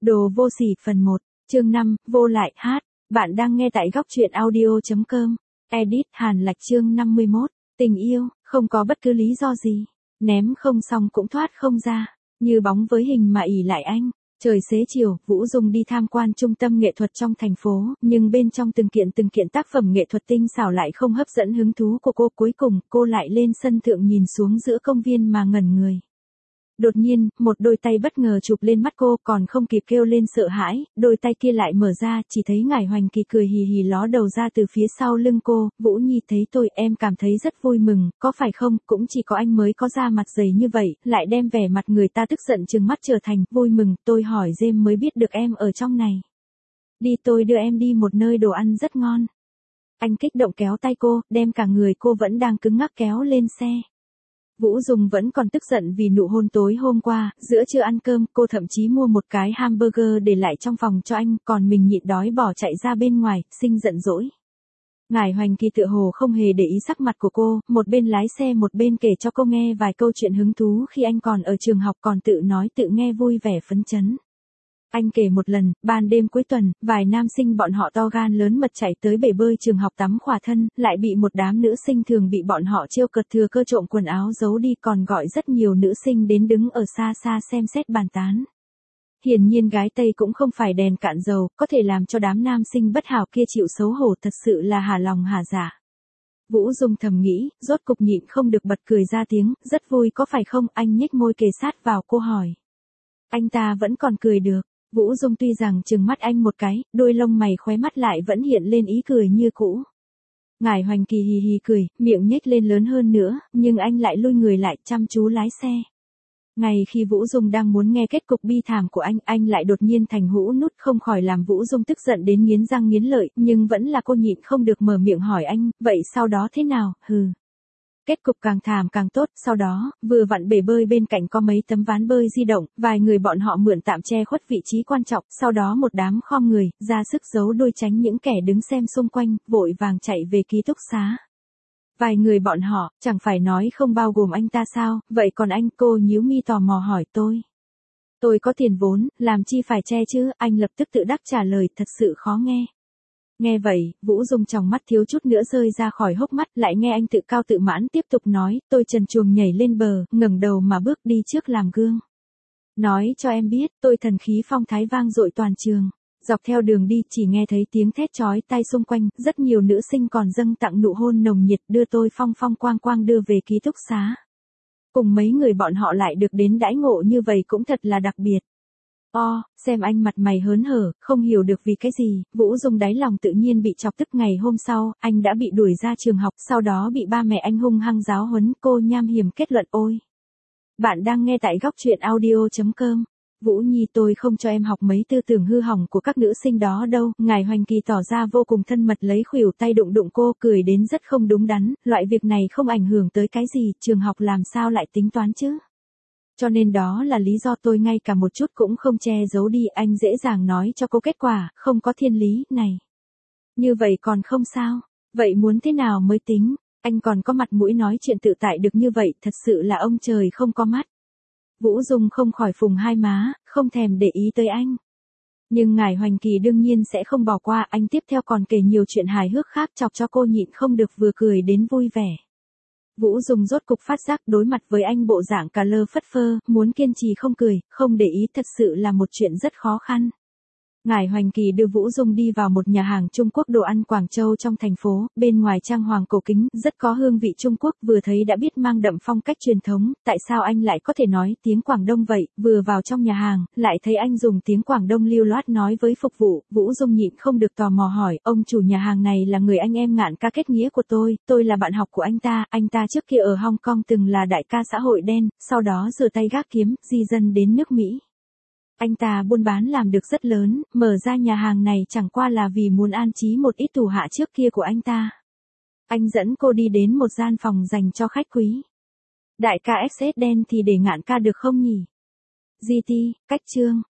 Đồ vô sỉ phần 1, chương 5, vô lại hát. Bạn đang nghe tại góc truyện audio.com. Edit Hàn Lạch chương 51. Tình yêu, không có bất cứ lý do gì. Ném không xong cũng thoát không ra. Như bóng với hình mà ỷ lại anh. Trời xế chiều, Vũ Dung đi tham quan trung tâm nghệ thuật trong thành phố, nhưng bên trong từng kiện tác phẩm nghệ thuật tinh xảo lại không hấp dẫn hứng thú của cô. Cuối cùng, cô lại lên sân thượng nhìn xuống giữa công viên mà ngẩn người. Đột nhiên, một đôi tay bất ngờ chụp lên mắt cô, còn không kịp kêu lên sợ hãi, đôi tay kia lại mở ra, chỉ thấy Ngải Hoành Kỳ cười hì hì ló đầu ra từ phía sau lưng cô. Vũ Nhi thấy tôi, em cảm thấy rất vui mừng, có phải không? Cũng chỉ có anh mới có da mặt dày như vậy, lại đem vẻ mặt người ta tức giận trừng mắt trở thành vui mừng. Tôi hỏi Dêm mới biết được em ở trong này. Đi, tôi đưa em đi một nơi đồ ăn rất ngon. Anh kích động kéo tay cô, đem cả người cô vẫn đang cứng ngắc kéo lên xe. Vũ Dung vẫn còn tức giận vì nụ hôn tối hôm qua, giữa trưa ăn cơm, cô thậm chí mua một cái hamburger để lại trong phòng cho anh, còn mình nhịn đói bỏ chạy ra bên ngoài, sinh giận dỗi. Ngải Hoành Kỳ tựa hồ không hề để ý sắc mặt của cô, một bên lái xe một bên kể cho cô nghe vài câu chuyện hứng thú khi anh còn ở trường học, còn tự nói tự nghe vui vẻ phấn chấn. Anh kể một lần, ban đêm cuối tuần, vài nam sinh bọn họ to gan lớn mật chạy tới bể bơi trường học tắm khỏa thân, lại bị một đám nữ sinh thường bị bọn họ trêu cợt thừa cơ trộm quần áo giấu đi, còn gọi rất nhiều nữ sinh đến đứng ở xa xa xem xét bàn tán. Hiển nhiên gái Tây cũng không phải đèn cạn dầu, có thể làm cho đám nam sinh bất hảo kia chịu xấu hổ, thật sự là hà lòng hà dạ. Vũ Dung thầm nghĩ, rốt cục nhịn không được bật cười ra tiếng, rất vui có phải không? Anh nhếch môi kề sát vào cô hỏi. Anh ta vẫn còn cười được. Vũ Dung tuy rằng trừng mắt anh một cái, đôi lông mày khóe mắt lại vẫn hiện lên ý cười như cũ. Ngải Hoành Kỳ hì hì cười, miệng nhếch lên lớn hơn nữa, nhưng anh lại lui người lại chăm chú lái xe. Ngay khi Vũ Dung đang muốn nghe kết cục bi thảm của anh lại đột nhiên thành hũ nút, không khỏi làm Vũ Dung tức giận đến nghiến răng nghiến lợi, nhưng vẫn là cô nhịn không được mở miệng hỏi anh, vậy sau đó thế nào? Hừ. Kết cục càng thảm càng tốt, sau đó, vừa vặn bể bơi bên cạnh có mấy tấm ván bơi di động, vài người bọn họ mượn tạm che khuất vị trí quan trọng, sau đó một đám khom người, ra sức giấu đuôi tránh những kẻ đứng xem xung quanh, vội vàng chạy về ký túc xá. Vài người bọn họ, chẳng phải nói không bao gồm anh ta sao, vậy còn anh? Cô nhíu mi tò mò hỏi tôi. Tôi có tiền vốn, làm chi phải che chứ? Anh lập tức tự đắc trả lời, thật sự khó nghe. Nghe vậy, Vũ Dung trong mắt thiếu chút nữa rơi ra khỏi hốc mắt, lại nghe anh tự cao tự mãn tiếp tục nói, tôi trần truồng nhảy lên bờ, ngẩng đầu mà bước đi trước làm gương. Nói cho em biết, tôi thần khí phong thái vang dội toàn trường. Dọc theo đường đi chỉ nghe thấy tiếng thét chói tai xung quanh, rất nhiều nữ sinh còn dâng tặng nụ hôn nồng nhiệt, đưa tôi phong phong quang quang đưa về ký túc xá. Cùng mấy người bọn họ lại được đến đãi ngộ như vậy cũng thật là đặc biệt. Xem anh mặt mày hớn hở, không hiểu được vì cái gì, Vũ Dung đáy lòng tự nhiên bị chọc tức. Ngày hôm sau, anh đã bị đuổi ra trường học, sau đó bị ba mẹ anh hung hăng giáo huấn. Cô nham hiểm kết luận. Ôi! Bạn đang nghe tại góc truyện audio.com. Vũ Nhi, tôi không cho em học mấy tư tưởng hư hỏng của các nữ sinh đó đâu. Ngải Hoành Kỳ tỏ ra vô cùng thân mật, lấy khuỷu tay đụng đụng cô, cười đến rất không đúng đắn, loại việc này không ảnh hưởng tới cái gì, trường học làm sao lại tính toán chứ? Cho nên đó là lý do tôi ngay cả một chút cũng không che giấu đi. Anh dễ dàng nói cho cô kết quả, không có thiên lý, này. Như vậy còn không sao, vậy muốn thế nào mới tính, anh còn có mặt mũi nói chuyện tự tại được như vậy, thật sự là ông trời không có mắt. Vũ Dung không khỏi phùng hai má, không thèm để ý tới anh. Nhưng Ngải Hoành Kỳ đương nhiên sẽ không bỏ qua, anh tiếp theo còn kể nhiều chuyện hài hước khác chọc cho cô nhịn không được vừa cười đến vui vẻ. Vũ Dung rốt cục phát giác đối mặt với anh bộ dạng cà lơ phất phơ, muốn kiên trì không cười, không để ý thật sự là một chuyện rất khó khăn. Ngải Hoành Kỳ đưa Vũ Dung đi vào một nhà hàng Trung Quốc đồ ăn Quảng Châu trong thành phố, bên ngoài trang hoàng cổ kính, rất có hương vị Trung Quốc, vừa thấy đã biết mang đậm phong cách truyền thống. Tại sao anh lại có thể nói tiếng Quảng Đông vậy? Vừa vào trong nhà hàng, lại thấy anh dùng tiếng Quảng Đông lưu loát nói với phục vụ. Vũ Dung nhịn không được tò mò hỏi, ông chủ nhà hàng này là người anh em Ngạn ca kết nghĩa của tôi là bạn học của anh ta trước kia ở Hong Kong từng là đại ca xã hội đen, sau đó rửa tay gác kiếm, di dân đến nước Mỹ. Anh ta buôn bán làm được rất lớn, mở ra nhà hàng này chẳng qua là vì muốn an trí một ít thủ hạ trước kia của anh ta. Anh dẫn cô đi đến một gian phòng dành cho khách quý. Đại ca XS đen thì để Ngạn ca được không nhỉ? GT, cách chương.